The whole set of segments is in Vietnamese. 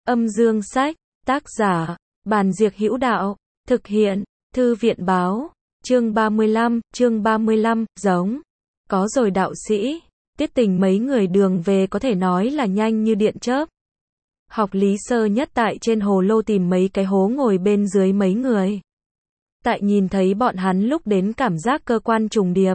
Âm dương sách, tác giả, Bàn Diệc Hữu Đạo, thực hiện, Thư viện báo, chương 35, giống. Có rồi đạo sĩ, Tiết Tình mấy người đường về có thể nói là nhanh như điện chớp. Học lý sơ nhất tại trên hồ lô tìm mấy cái hố ngồi bên dưới mấy người. Tại nhìn thấy bọn hắn lúc đến cảm giác cơ quan trùng điệp.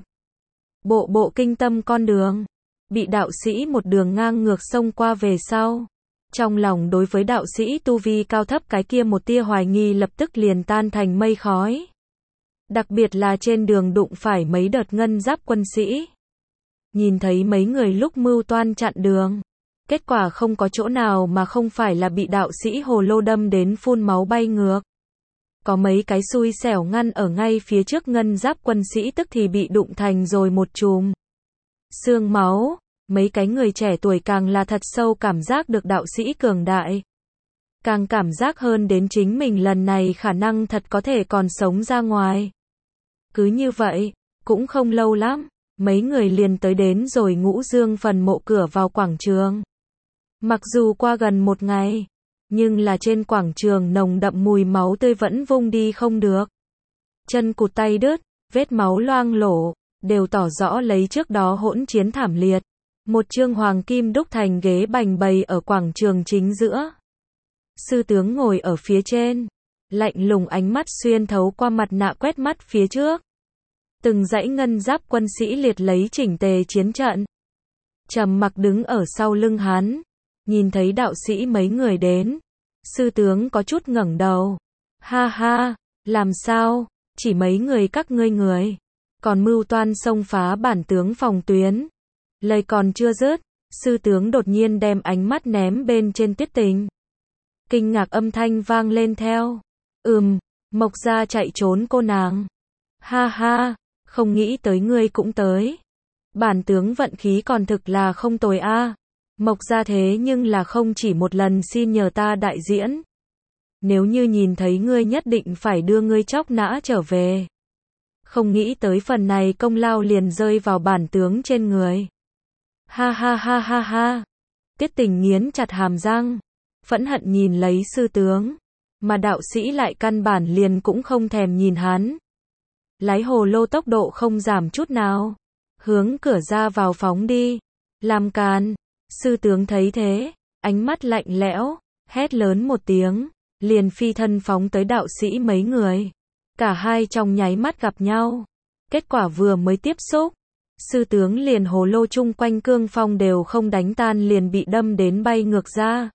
Bộ kinh tâm con đường. Bị đạo sĩ một đường ngang ngược xông qua về sau. Trong lòng đối với đạo sĩ tu vi cao thấp cái kia một tia hoài nghi lập tức liền tan thành mây khói. Đặc biệt là trên đường đụng phải mấy đợt ngân giáp quân sĩ. Nhìn thấy mấy người lúc mưu toan chặn đường. Kết quả không có chỗ nào mà không phải là bị đạo sĩ hồ lô đâm đến phun máu bay ngược. Có mấy cái xui xẻo ngăn ở ngay phía trước ngân giáp quân sĩ tức thì bị đụng thành rồi một chùm xương máu. Mấy cái người trẻ tuổi càng là thật sâu cảm giác được đạo sĩ cường đại. Càng cảm giác hơn đến chính mình lần này khả năng thật có thể còn sống ra ngoài. Cứ như vậy, cũng không lâu lắm, mấy người liền tới đến rồi Ngũ Dương phần mộ cửa vào quảng trường. Mặc dù qua gần một ngày, nhưng là trên quảng trường nồng đậm mùi máu tươi vẫn vung đi không được. Chân cụt tay đứt, vết máu loang lổ, đều tỏ rõ lấy trước đó hỗn chiến thảm liệt. Một chương hoàng kim đúc thành ghế bành bày ở quảng trường chính giữa. Sư tướng ngồi ở phía trên, lạnh lùng ánh mắt xuyên thấu qua mặt nạ quét mắt phía trước. Từng dãy ngân giáp quân sĩ liệt lấy chỉnh tề chiến trận. Trầm mặc đứng ở sau lưng hắn, nhìn thấy đạo sĩ mấy người đến. Sư tướng có chút ngẩng đầu. Ha ha, làm sao, chỉ mấy người các ngươi người. Còn mưu toan xông phá bản tướng phòng tuyến. Lời còn chưa dứt, sư tướng đột nhiên đem ánh mắt ném bên trên Tiết Tình. Kinh ngạc âm thanh vang lên theo. Mộc gia chạy trốn cô nàng. Ha ha, không nghĩ tới ngươi cũng tới. Bản tướng vận khí còn thực là không tồi a. Mộc gia thế nhưng là không chỉ một lần xin nhờ ta đại diễn. Nếu như nhìn thấy ngươi nhất định phải đưa ngươi chóc nã trở về. Không nghĩ tới phần này công lao liền rơi vào bản tướng trên người. Ha ha ha ha ha. Tiết Tình nghiến chặt hàm răng, phẫn hận nhìn lấy sư tướng, mà đạo sĩ lại căn bản liền cũng không thèm nhìn hắn. Lái hồ lô tốc độ không giảm chút nào, hướng cửa ra vào phóng đi. Làm càn. Sư tướng thấy thế, ánh mắt lạnh lẽo, hét lớn một tiếng, liền phi thân phóng tới đạo sĩ mấy người. Cả hai trong nháy mắt gặp nhau. Kết quả vừa mới tiếp xúc, sư tướng liền hồ lô chung quanh cương phong đều không đánh tan liền bị đâm đến bay ngược ra.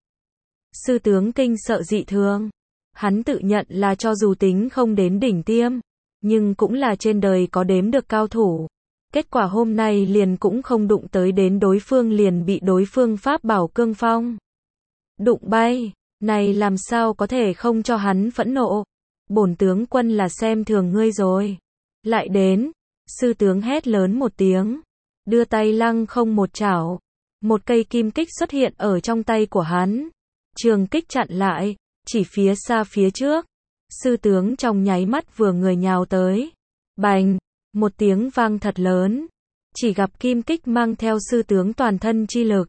Sư tướng kinh sợ dị thường. Hắn tự nhận là cho dù tính không đến đỉnh tiêm, nhưng cũng là trên đời có đếm được cao thủ. Kết quả hôm nay liền cũng không đụng tới đến đối phương liền bị đối phương pháp bảo cương phong đụng bay. Này làm sao có thể không cho hắn phẫn nộ. Bổn tướng quân là xem thường ngươi rồi. Lại đến. Sư tướng hét lớn một tiếng, đưa tay lăng không một chảo, một cây kim kích xuất hiện ở trong tay của hắn. Trường kích chặn lại, chỉ phía xa phía trước. Sư tướng trong nháy mắt vừa người nhào tới. Bành, một tiếng vang thật lớn. Chỉ gặp kim kích mang theo sư tướng toàn thân chi lực,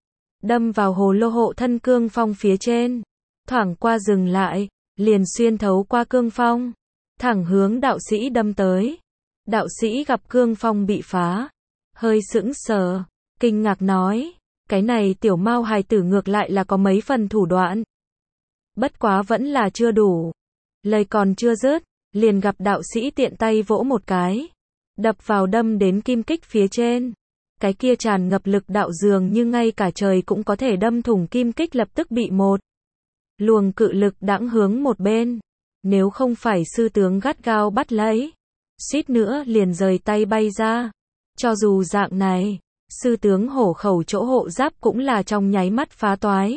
đâm vào hồ lô hộ thân cương phong phía trên. Thoảng qua dừng lại, liền xuyên thấu qua cương phong, thẳng hướng đạo sĩ đâm tới. Đạo sĩ gặp cương phong bị phá, hơi sững sờ, kinh ngạc nói, cái này tiểu mao hài tử ngược lại là có mấy phần thủ đoạn. Bất quá vẫn là chưa đủ. Lời còn chưa dứt, liền gặp đạo sĩ tiện tay vỗ một cái, đập vào đâm đến kim kích phía trên. Cái kia tràn ngập lực đạo dường như ngay cả trời cũng có thể đâm thủng kim kích lập tức bị một luồng cự lực đãng hướng một bên. Nếu không phải sư tướng gắt gao bắt lấy, suýt nữa liền rời tay bay ra. Cho dù dạng này, sư tướng hổ khẩu chỗ hộ giáp cũng là trong nháy mắt phá toái.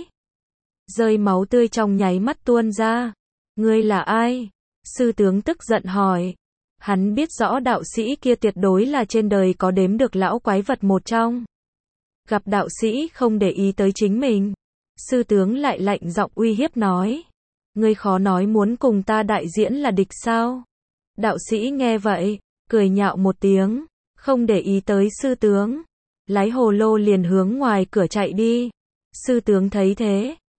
Rơi máu tươi trong nháy mắt tuôn ra. Ngươi là ai? Sư tướng tức giận hỏi. Hắn biết rõ đạo sĩ kia tuyệt đối là trên đời có đếm được lão quái vật một trong. Gặp đạo sĩ không để ý tới chính mình, sư tướng lại lạnh giọng uy hiếp nói. Ngươi khó nói muốn cùng ta đại diễn là địch sao? Đạo sĩ nghe vậy, cười nhạo một tiếng, không để ý tới sư tướng. Lái hồ lô liền hướng ngoài cửa chạy đi. Sư tướng thấy thế,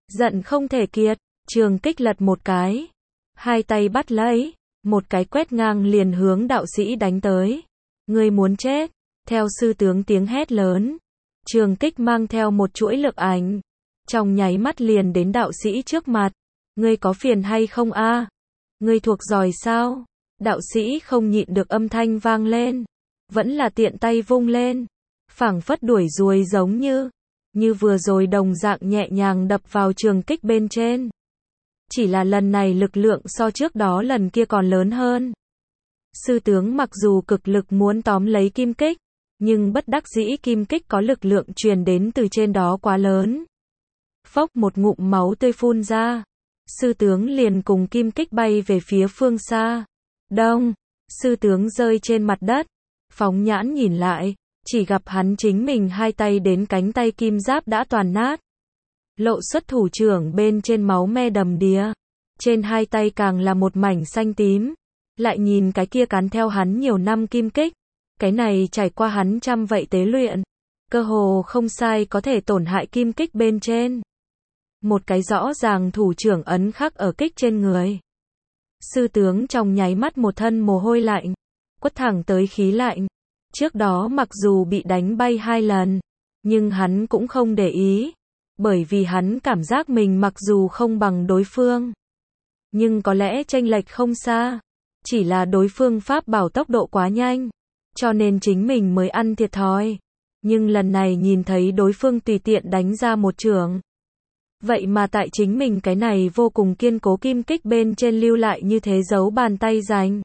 Giận không thể kiệt, trường kích lật một cái. Hai tay bắt lấy, một cái quét ngang liền hướng đạo sĩ đánh tới. Ngươi muốn chết, theo sư tướng tiếng hét lớn. Trường kích mang theo một chuỗi lực ảnh. Trong nháy mắt liền đến đạo sĩ trước mặt. Ngươi có phiền hay không a? Ngươi thuộc giỏi sao? Đạo sĩ không nhịn được âm thanh vang lên. Vẫn là tiện tay vung lên. Phảng phất đuổi ruồi giống như vừa rồi đồng dạng nhẹ nhàng đập vào trường kích bên trên. Chỉ là lần này lực lượng so trước đó lần kia còn lớn hơn. Sư tướng mặc dù cực lực muốn tóm lấy kim kích, nhưng bất đắc dĩ kim kích có lực lượng truyền đến từ trên đó quá lớn. Phốc một ngụm máu tươi phun ra. Sư tướng liền cùng kim kích bay về phía phương xa. Đông, sư tướng rơi trên mặt đất. Phóng nhãn nhìn lại, chỉ gặp hắn chính mình hai tay đến cánh tay kim giáp đã toàn nát. Lộ xuất thủ trưởng bên trên máu me đầm đìa. Trên hai tay càng là một mảnh xanh tím. Lại nhìn cái kia cán theo hắn nhiều năm kim kích. Cái này trải qua hắn trăm vậy tế luyện. Cơ hồ không sai có thể tổn hại kim kích bên trên. Một cái rõ ràng thủ trưởng ấn khắc ở kích trên người. Sư tướng trong nháy mắt một thân mồ hôi lạnh. Quất thẳng tới khí lạnh. Trước đó mặc dù bị đánh bay 2 lần. Nhưng hắn cũng không để ý. Bởi vì hắn cảm giác mình mặc dù không bằng đối phương. Nhưng có lẽ chênh lệch không xa. Chỉ là đối phương pháp bảo tốc độ quá nhanh. Cho nên chính mình mới ăn thiệt thòi. Nhưng lần này nhìn thấy đối phương tùy tiện đánh ra một chưởng. Vậy mà tại chính mình cái này vô cùng kiên cố kim kích bên trên lưu lại như thế dấu bàn tay rành.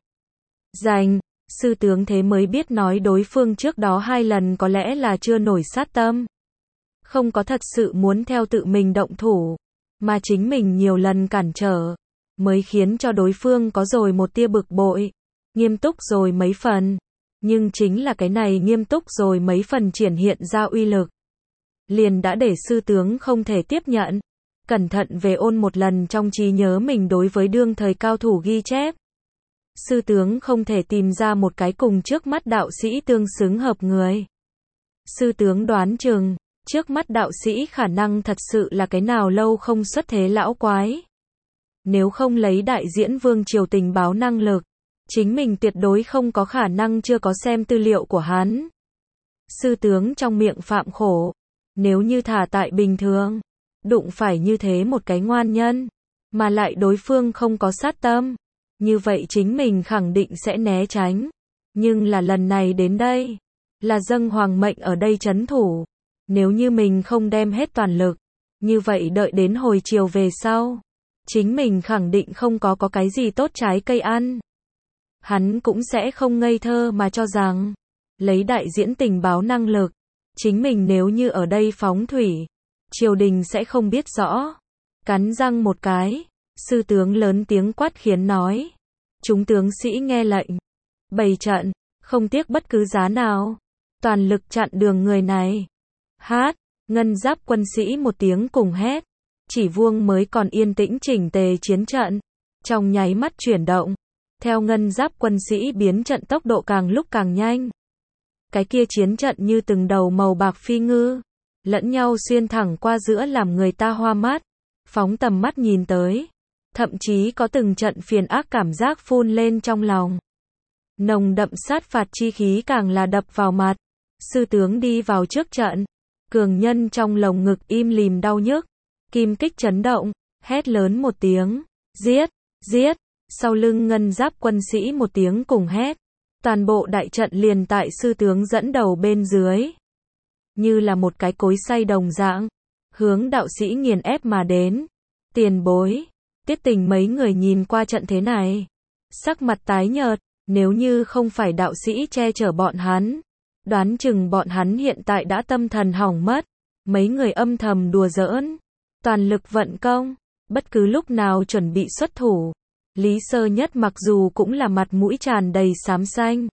Sư tướng thế mới biết nói đối phương trước đó 2 lần có lẽ là chưa nổi sát tâm. Không có thật sự muốn theo tự mình động thủ. Mà chính mình nhiều lần cản trở. Mới khiến cho đối phương có rồi một tia bực bội. Nghiêm túc rồi mấy phần. Nhưng chính là cái này nghiêm túc rồi mấy phần triển hiện ra uy lực. Liền đã để sư tướng không thể tiếp nhận. Cẩn thận về ôn một lần trong trí nhớ mình đối với đương thời cao thủ ghi chép. Sư tướng không thể tìm ra một cái cùng trước mắt đạo sĩ tương xứng hợp người. Sư tướng đoán chừng, trước mắt đạo sĩ khả năng thật sự là cái nào lâu không xuất thế lão quái. Nếu không lấy đại diễn vương triều tình báo năng lực, chính mình tuyệt đối không có khả năng chưa có xem tư liệu của hắn. Sư tướng trong miệng phạm khổ. Nếu như thả tại bình thường, đụng phải như thế một cái ngoan nhân, mà lại đối phương không có sát tâm, như vậy chính mình khẳng định sẽ né tránh. Nhưng là lần này đến đây, là dâng hoàng mệnh ở đây trấn thủ. Nếu như mình không đem hết toàn lực, như vậy đợi đến hồi chiều về sau, chính mình khẳng định không có cái gì tốt trái cây ăn. Hắn cũng sẽ không ngây thơ mà cho rằng, lấy đại diễn tình báo năng lực, chính mình nếu như ở đây phóng thủy, triều đình sẽ không biết rõ. Cắn răng một cái, sư tướng lớn tiếng quát khiến nói. Chúng tướng sĩ nghe lệnh. Bày trận, không tiếc bất cứ giá nào. Toàn lực chặn đường người này. Hát, ngân giáp quân sĩ một tiếng cùng hét. Chỉ vuông mới còn yên tĩnh chỉnh tề chiến trận. Trong nháy mắt chuyển động. Theo ngân giáp quân sĩ biến trận tốc độ càng lúc càng nhanh. Cái kia chiến trận như từng đầu màu bạc phi ngư. Lẫn nhau xuyên thẳng qua giữa làm người ta hoa mắt. Phóng tầm mắt nhìn tới. Thậm chí có từng trận phiền ác cảm giác phun lên trong lòng. Nồng đậm sát phạt chi khí càng là đập vào mặt. Sư tướng đi vào trước trận. Cường nhân trong lồng ngực im lìm đau nhức. Kim kích chấn động. Hét lớn một tiếng. Giết, giết. Sau lưng ngân giáp quân sĩ một tiếng cùng hét. Toàn bộ đại trận liền tại sư tướng dẫn đầu bên dưới. Như là một cái cối xay đồng dạng. Hướng đạo sĩ nghiền ép mà đến. Tiền bối. Tiết Tình mấy người nhìn qua trận thế này. Sắc mặt tái nhợt. Nếu như không phải đạo sĩ che chở bọn hắn. Đoán chừng bọn hắn hiện tại đã tâm thần hỏng mất. Mấy người âm thầm đùa giỡn. Toàn lực vận công. Bất cứ lúc nào chuẩn bị xuất thủ. Lý Sơ Nhất mặc dù cũng là mặt mũi tràn đầy xám xanh.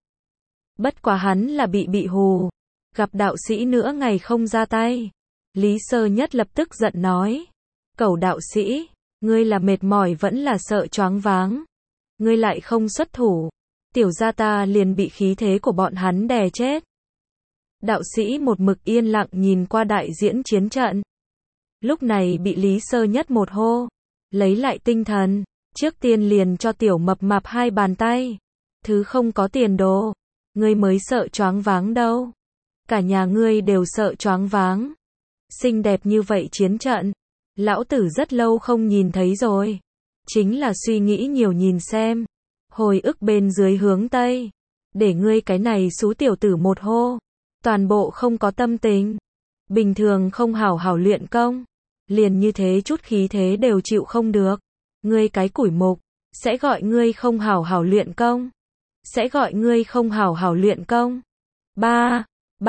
Bất quá hắn là bị hù. Gặp đạo sĩ nữa ngày không ra tay. Lý Sơ Nhất lập tức giận nói. Cẩu đạo sĩ, ngươi là mệt mỏi vẫn là sợ choáng váng. Ngươi lại không xuất thủ. Tiểu gia ta liền bị khí thế của bọn hắn đè chết. Đạo sĩ một mực yên lặng nhìn qua đại diễn chiến trận. Lúc này bị Lý Sơ Nhất một hô, lấy lại tinh thần, trước tiên liền cho tiểu mập mạp 2 bàn tay. Thứ không có tiền đồ, ngươi mới sợ choáng váng đâu. Cả nhà ngươi đều sợ choáng váng. Xinh đẹp như vậy chiến trận, lão tử rất lâu không nhìn thấy rồi. Chính là suy nghĩ nhiều nhìn xem. Hồi ức bên dưới hướng Tây. Để ngươi cái này xú tiểu tử một hô. Toàn bộ không có tâm tình. Bình thường không hảo hảo luyện công. Liền như thế chút khí thế đều chịu không được. Ngươi cái củi mục. Sẽ gọi ngươi không hảo hảo luyện công. Sẽ gọi ngươi không hảo hảo luyện công. Ba.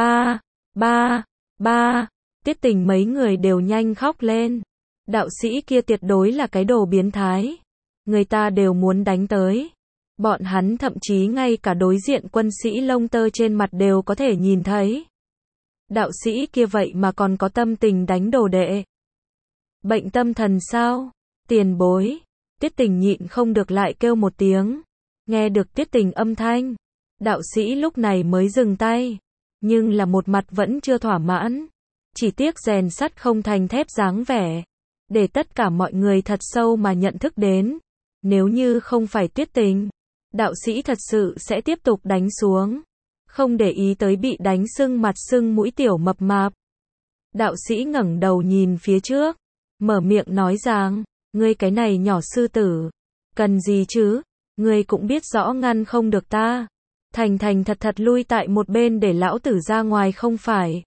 Tiết Tình mấy người đều nhanh khóc lên. Đạo sĩ kia tuyệt đối là cái đồ biến thái. Người ta đều muốn đánh tới. Bọn hắn thậm chí ngay cả đối diện quân sĩ lông tơ trên mặt đều có thể nhìn thấy. Đạo sĩ kia vậy mà còn có tâm tình đánh đồ đệ. Bệnh tâm thần sao? Tiền bối. Tiết Tình nhịn không được lại kêu một tiếng. Nghe được Tiết Tình âm thanh. Đạo sĩ lúc này mới dừng tay. Nhưng là một mặt vẫn chưa thỏa mãn. Chỉ tiếc rèn sắt không thành thép dáng vẻ. Để tất cả mọi người thật sâu mà nhận thức đến. Nếu như không phải Tiết Tình, đạo sĩ thật sự sẽ tiếp tục đánh xuống. Không để ý tới bị đánh sưng mặt sưng mũi tiểu mập mạp. Đạo sĩ ngẩng đầu nhìn phía trước. Mở miệng nói rằng, ngươi cái này nhỏ sư tử. Cần gì chứ? Ngươi cũng biết rõ ngăn không được ta. Thành thật thật lui tại một bên để lão tử ra ngoài không phải.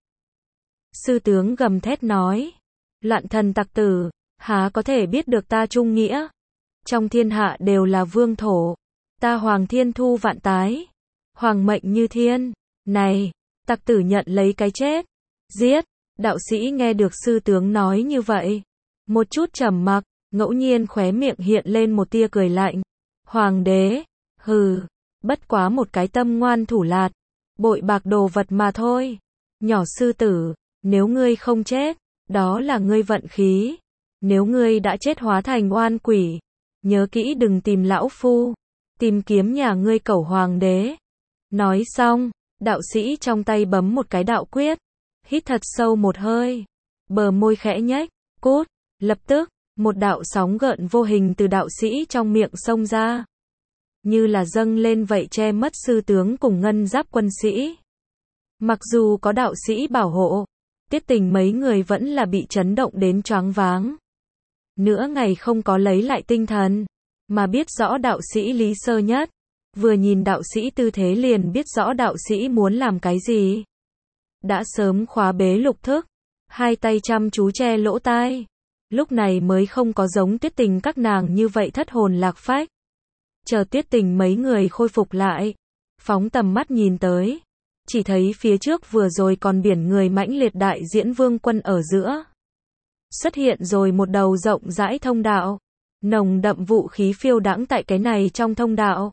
Sư tướng gầm thét nói. Loạn thần tặc tử, há có thể biết được ta trung nghĩa. Trong thiên hạ đều là vương thổ. Ta hoàng thiên thu vạn tái. Hoàng mệnh như thiên. Này, tặc tử nhận lấy cái chết. Giết. Đạo sĩ nghe được sư tướng nói như vậy. Một chút trầm mặc, ngẫu nhiên khóe miệng hiện lên một tia cười lạnh. Hoàng đế. Hừ. Bất quá một cái tâm ngoan thủ lạt. Bội bạc đồ vật mà thôi. Nhỏ sư tử. Nếu ngươi không chết, đó là ngươi vận khí. Nếu ngươi đã chết hóa thành oan quỷ, nhớ kỹ đừng tìm lão phu, tìm kiếm nhà ngươi cẩu hoàng đế. Nói xong, đạo sĩ trong tay bấm một cái đạo quyết, hít thật sâu một hơi, bờ môi khẽ nhếch, cút, lập tức, một đạo sóng gợn vô hình từ đạo sĩ trong miệng xông ra. Như là dâng lên vậy che mất sư tướng cùng ngân giáp quân sĩ. Mặc dù có đạo sĩ bảo hộ, Tiết Tình mấy người vẫn là bị chấn động đến choáng váng. Nửa ngày không có lấy lại tinh thần, mà biết rõ đạo sĩ Lý Sơ Nhất. Vừa nhìn đạo sĩ tư thế liền biết rõ đạo sĩ muốn làm cái gì. Đã sớm khóa bế lục thức, 2 tay chăm chú che lỗ tai. Lúc này mới không có giống Tiết Tình các nàng như vậy thất hồn lạc phách. Chờ Tiết Tình mấy người khôi phục lại, phóng tầm mắt nhìn tới. Chỉ thấy phía trước vừa rồi còn biển người mãnh liệt đại diễn vương quân ở giữa. Xuất hiện rồi một đầu rộng rãi thông đạo. Nồng đậm vũ khí phiêu đãng tại cái này trong thông đạo.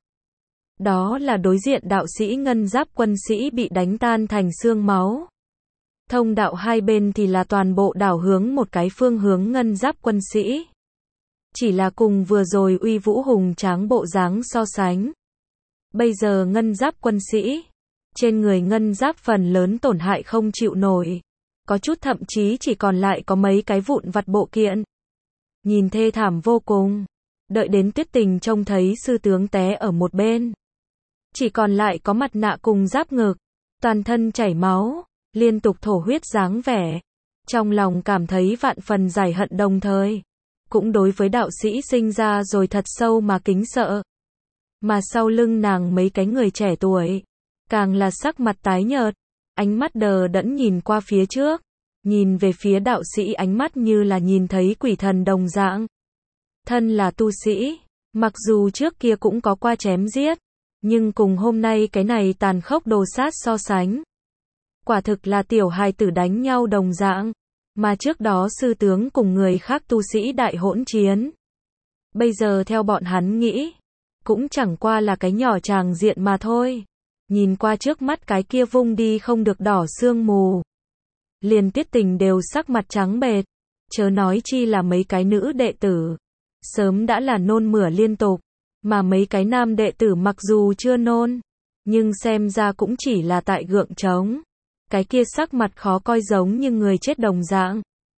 Đó là đối diện đạo sĩ ngân giáp quân sĩ bị đánh tan thành xương máu. Thông đạo hai bên thì là toàn bộ đảo hướng một cái phương hướng ngân giáp quân sĩ. Chỉ là cùng vừa rồi uy vũ hùng tráng bộ dáng so sánh. Bây giờ ngân giáp quân sĩ, trên người ngân giáp phần lớn tổn hại không chịu nổi. Có chút thậm chí chỉ còn lại có mấy cái vụn vặt bộ kiện. Nhìn thê thảm vô cùng. Đợi đến Tiết Tình trông thấy sư tướng té ở một bên. Chỉ còn lại có mặt nạ cùng giáp ngực. Toàn thân chảy máu, liên tục thổ huyết dáng vẻ. Trong lòng cảm thấy vạn phần giải hận đồng thời. Cũng đối với đạo sĩ sinh ra rồi thật sâu mà kính sợ. Mà sau lưng nàng mấy cái người trẻ tuổi. Càng là sắc mặt tái nhợt. Ánh mắt đờ đẫn nhìn qua phía trước. Nhìn về phía đạo sĩ ánh mắt như là nhìn thấy quỷ thần đồng dạng. Thân là tu sĩ. Mặc dù trước kia cũng có qua chém giết. Nhưng cùng hôm nay cái này tàn khốc đồ sát so sánh. Quả thực là tiểu hài tử đánh nhau đồng dạng. Mà trước đó sư tướng cùng người khác tu sĩ đại hỗn chiến. Bây giờ theo bọn hắn nghĩ. Cũng chẳng qua là cái nhỏ tràng diện mà thôi. Nhìn qua trước mắt cái kia vung đi không được đỏ sương mù. Liền Tiết Tình đều sắc mặt trắng bệch. Chớ nói chi là mấy cái nữ đệ tử. Sớm đã là nôn mửa liên tục. Mà mấy cái nam đệ tử mặc dù chưa nôn. Nhưng xem ra cũng chỉ là tại gượng trống. Cái kia sắc mặt khó coi giống như người chết đồng dạng.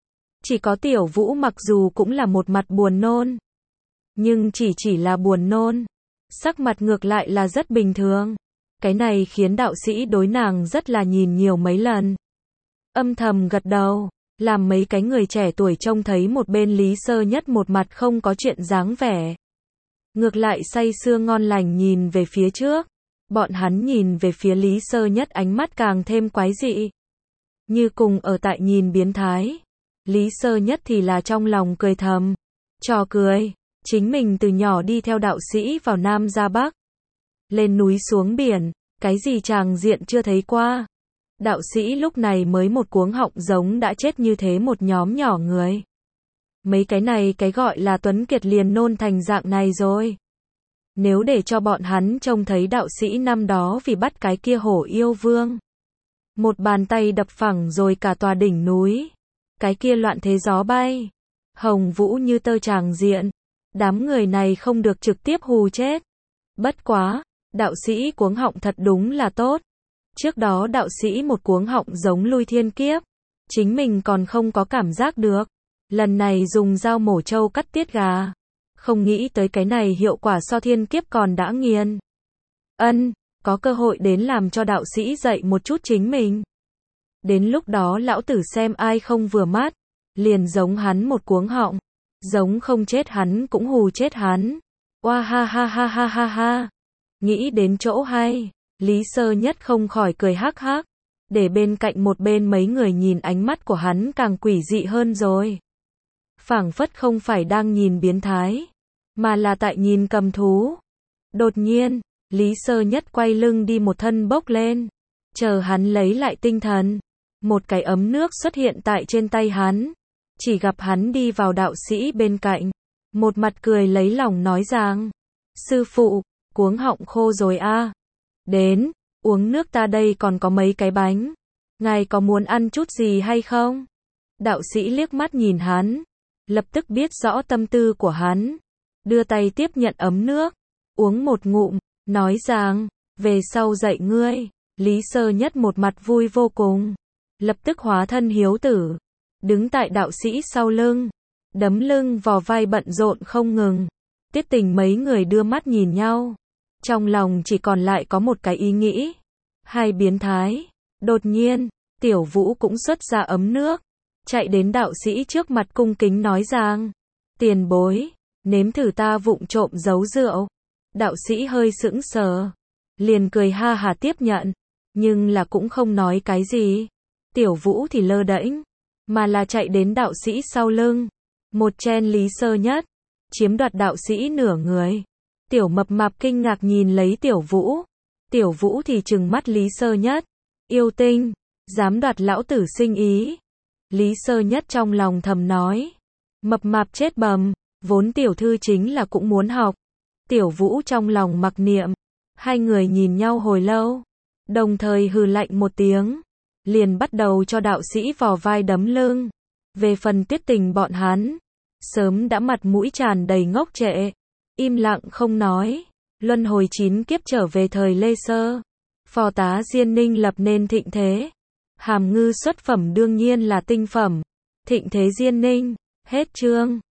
Chỉ có Tiểu Vũ mặc dù cũng là một mặt buồn nôn, nhưng chỉ là buồn nôn. Sắc mặt ngược lại là rất bình thường. Cái này khiến đạo sĩ đối nàng rất là nhìn nhiều mấy lần. Âm thầm gật đầu, làm mấy cái người trẻ tuổi trông thấy một bên Lý Sơ Nhất một mặt không có chuyện dáng vẻ. Ngược lại say sưa ngon lành nhìn về phía trước. Bọn hắn nhìn về phía Lý Sơ Nhất ánh mắt càng thêm quái dị. Như cùng ở tại nhìn biến thái. Lý Sơ Nhất thì là trong lòng cười thầm. Trò cười, chính mình từ nhỏ đi theo đạo sĩ vào Nam ra Bắc. Lên núi xuống biển, cái gì tràng diện chưa thấy qua. Đạo sĩ lúc này mới một cuống họng giống đã chết như thế một nhóm nhỏ người. Mấy cái này cái gọi là Tuấn Kiệt liền nôn thành dạng này rồi. Nếu để cho bọn hắn trông thấy đạo sĩ năm đó vì bắt cái kia hổ yêu vương. Một bàn tay đập phẳng rồi cả tòa đỉnh núi. Cái kia loạn thế gió bay. Hồng vũ như tơ tràng diện. Đám người này không được trực tiếp hù chết. Bất quá, đạo sĩ cuống họng thật đúng là tốt. Trước đó đạo sĩ một cuống họng giống lui thiên kiếp. Chính mình còn không có cảm giác được. Lần này dùng dao mổ trâu cắt tiết gà. Không nghĩ tới cái này hiệu quả so thiên kiếp còn đã nghiền. Có cơ hội đến làm cho đạo sĩ dạy một chút chính mình. Đến lúc đó lão tử xem ai không vừa mắt. Liền giống hắn một cuống họng. Giống không chết hắn cũng hù chết hắn. Oa ha ha ha ha ha ha. Nghĩ đến chỗ hay. Lý Sơ Nhất không khỏi cười hắc hắc. Để bên cạnh một bên mấy người nhìn ánh mắt của hắn càng quỷ dị hơn rồi. Phảng phất không phải đang nhìn biến thái. Mà là tại nhìn cầm thú. Đột nhiên, Lý Sơ Nhất quay lưng đi một thân bốc lên. Chờ hắn lấy lại tinh thần. Một cái ấm nước xuất hiện tại trên tay hắn. Chỉ gặp hắn đi vào đạo sĩ bên cạnh. Một mặt cười lấy lòng nói rằng. Sư phụ, cuống họng khô rồi a. Đến, uống nước ta đây còn có mấy cái bánh. Ngài có muốn ăn chút gì hay không? Đạo sĩ liếc mắt nhìn hắn. Lập tức biết rõ tâm tư của hắn. Đưa tay tiếp nhận ấm nước. Uống một ngụm, nói rằng, về sau dạy ngươi. Lý Sơ Nhất một mặt vui vô cùng. Lập tức hóa thân hiếu tử. Đứng tại đạo sĩ sau lưng. Đấm lưng vò vai bận rộn không ngừng. Tiết Tình mấy người đưa mắt nhìn nhau. Trong lòng chỉ còn lại có một cái ý nghĩ. Hai biến thái. Đột nhiên, Tiểu Vũ cũng xuất ra ấm nước. Chạy đến đạo sĩ trước mặt cung kính nói rằng. Tiền bối, nếm thử ta vụng trộm giấu rượu. Đạo sĩ hơi sững sờ. Liền cười ha hà tiếp nhận. Nhưng là cũng không nói cái gì. Tiểu Vũ thì lơ đễnh. Mà là chạy đến đạo sĩ sau lưng. Một chen Lý Sơ Nhất. Chiếm đoạt đạo sĩ nửa người. Tiểu Mập Mạp kinh ngạc nhìn lấy Tiểu Vũ. Tiểu Vũ thì trừng mắt Lý Sơ Nhất. Yêu tinh, dám đoạt lão tử sinh ý. Lý Sơ Nhất trong lòng thầm nói. Mập Mạp chết bầm, vốn tiểu thư chính là cũng muốn học. Tiểu Vũ trong lòng mặc niệm. Hai người nhìn nhau hồi lâu. Đồng thời hừ lạnh một tiếng. Liền bắt đầu cho đạo sĩ vò vai đấm lưng. Về phần Tiết Tình bọn hắn. Sớm đã mặt mũi tràn đầy ngốc trệ. Im lặng không nói. Luân hồi 9 kiếp trở về thời Lê Sơ. Phò tá Diên Ninh lập nên thịnh thế. Hàm ngư xuất phẩm đương nhiên là tinh phẩm. Thịnh thế Diên Ninh. Hết chương.